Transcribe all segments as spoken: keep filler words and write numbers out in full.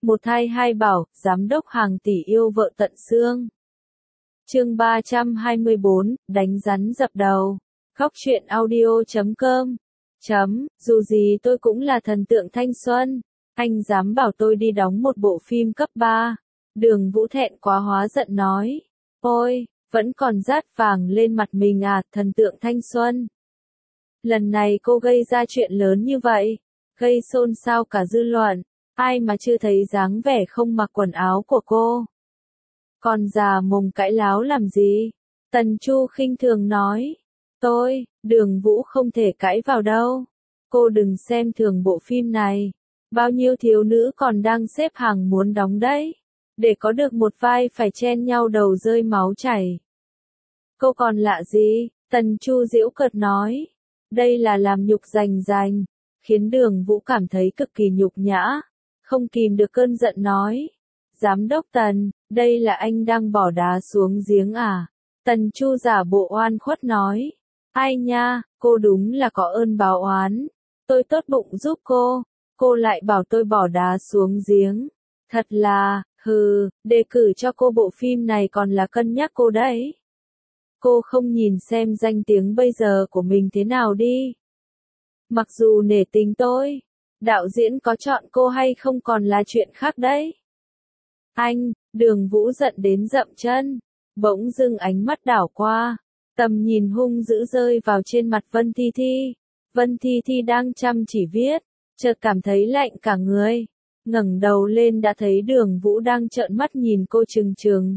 Một thai hai bảo, giám đốc hàng tỷ yêu vợ tận xương. Chương ba trăm hai mươi bốn, đánh rắn dập đầu. Khóc chuyện audio chấm com. Chấm, dù gì tôi cũng là thần tượng thanh xuân. Anh dám bảo tôi đi đóng một bộ phim cấp ba. Đường Vũ thẹn quá hóa giận nói. Ôi, vẫn còn rát vàng lên mặt mình à, thần tượng thanh xuân. Lần này cô gây ra chuyện lớn như vậy, gây xôn xao cả dư luận. Ai mà chưa thấy dáng vẻ không mặc quần áo của cô. Còn già mồm cãi láo làm gì? Tần Chu khinh thường nói. Tôi, Đường Vũ không thể cãi vào đâu. Cô đừng xem thường bộ phim này. Bao nhiêu thiếu nữ còn đang xếp hàng muốn đóng đấy. Để có được một vai phải chen nhau đầu rơi máu chảy. Cô còn lạ gì? Tần Chu giễu cợt nói. Đây là làm nhục rành rành. Khiến Đường Vũ cảm thấy cực kỳ nhục nhã. Không kìm được cơn giận nói. Giám đốc Tần, đây là anh đang bỏ đá xuống giếng à? Tần Chu giả bộ oan khuất nói. Ai nha, cô đúng là có ơn báo oán. Tôi tốt bụng giúp cô, cô lại bảo tôi bỏ đá xuống giếng. Thật là, hừ, đề cử cho cô bộ phim này còn là cân nhắc cô đấy. Cô không nhìn xem danh tiếng bây giờ của mình thế nào đi. Mặc dù nể tình tôi, đạo diễn có chọn cô hay không còn là chuyện khác đấy. Anh, Đường Vũ giận đến dậm chân, bỗng dưng ánh mắt đảo qua, tầm nhìn hung dữ rơi vào trên mặt Vân Thi Thi. Vân Thi Thi đang chăm chỉ viết, chợt cảm thấy lạnh cả người, ngẩng đầu lên đã thấy Đường Vũ đang trợn mắt nhìn cô trừng trừng.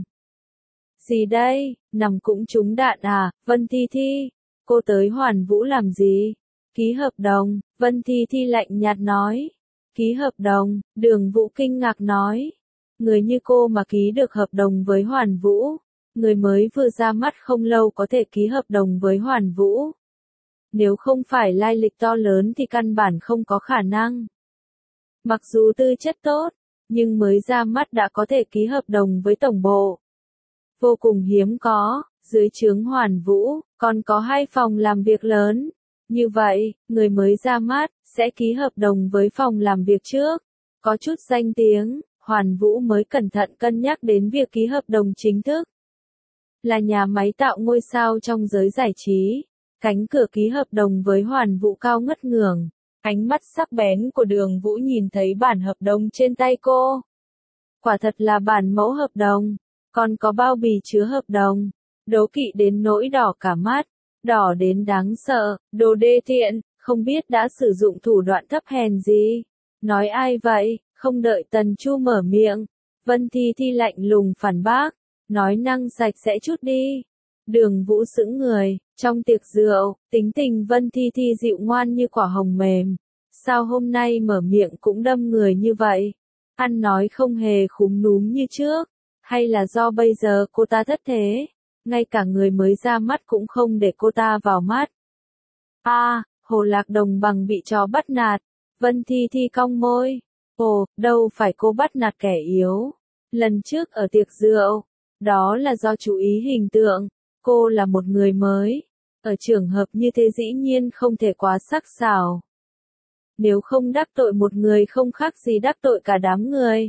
Gì đây, nằm cũng trúng đạn à, Vân Thi Thi, cô tới Hoàn Vũ làm gì? Ký hợp đồng, Vân Thi Thi lạnh nhạt nói. Ký hợp đồng, Đường Vũ kinh ngạc nói. Người như cô mà ký được hợp đồng với Hoàn Vũ, người mới vừa ra mắt không lâu có thể ký hợp đồng với Hoàn Vũ. Nếu không phải lai lịch to lớn thì căn bản không có khả năng. Mặc dù tư chất tốt, nhưng mới ra mắt đã có thể ký hợp đồng với tổng bộ. Vô cùng hiếm có, dưới trướng Hoàn Vũ, còn có hai phòng làm việc lớn. Như vậy, người mới ra mắt, sẽ ký hợp đồng với phòng làm việc trước. Có chút danh tiếng, Hoàn Vũ mới cẩn thận cân nhắc đến việc ký hợp đồng chính thức. Là nhà máy tạo ngôi sao trong giới giải trí, cánh cửa ký hợp đồng với Hoàn Vũ cao ngất ngưởng. Ánh mắt sắc bén của Đường Vũ nhìn thấy bản hợp đồng trên tay cô. Quả thật là bản mẫu hợp đồng, còn có bao bì chứa hợp đồng. Đố kỵ đến nỗi đỏ cả mắt, đỏ đến đáng sợ, đồ đê tiện, không biết đã sử dụng thủ đoạn thấp hèn gì. Nói ai vậy, không đợi Tần Chu mở miệng. Vân Thi Thi lạnh lùng phản bác, nói năng sạch sẽ chút đi. Đường Vũ sững người, trong tiệc rượu, tính tình Vân Thi Thi dịu ngoan như quả hồng mềm. Sao hôm nay mở miệng cũng đâm người như vậy? Ăn nói không hề khúm núm như trước, hay là do bây giờ cô ta thất thế? Ngay cả người mới ra mắt cũng không để cô ta vào mắt. A, à, Hồ Lạc Đồng bằng bị chó bắt nạt. Vân Thi Thi cong môi. Ồ, đâu phải cô bắt nạt kẻ yếu. Lần trước ở tiệc rượu, đó là do chú ý hình tượng. Cô là một người mới. Ở trường hợp như thế dĩ nhiên không thể quá sắc sảo. Nếu không đắc tội một người không khác gì đắc tội cả đám người.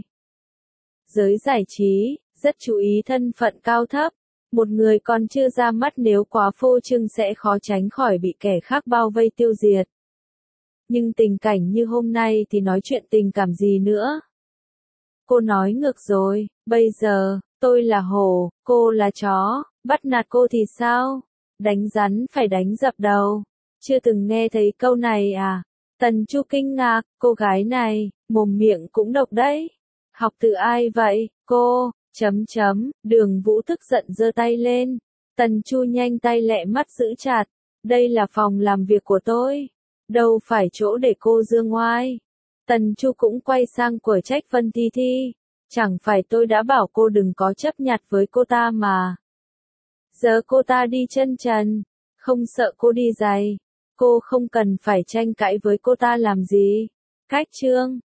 Giới giải trí, rất chú ý thân phận cao thấp. Một người còn chưa ra mắt nếu quá phô trương sẽ khó tránh khỏi bị kẻ khác bao vây tiêu diệt. Nhưng tình cảnh như hôm nay thì nói chuyện tình cảm gì nữa? Cô nói ngược rồi, bây giờ, tôi là hổ, cô là chó, bắt nạt cô thì sao? Đánh rắn phải đánh dập đầu. Chưa từng nghe thấy câu này à? Tần Chu kinh ngạc, cô gái này, mồm miệng cũng độc đấy. Học từ ai vậy, cô? Chấm chấm, Đường Vũ tức giận giơ tay lên. Tần Chu nhanh tay lẹ mắt giữ chặt. Đây là phòng làm việc của tôi. Đâu phải chỗ để cô dương ngoai. Tần Chu cũng quay sang quở trách Vân Thi Thi. Chẳng phải tôi đã bảo cô đừng có chấp nhặt với cô ta mà. Giờ cô ta đi chân trần. Không sợ cô đi giày. Cô không cần phải tranh cãi với cô ta làm gì. Cách chương.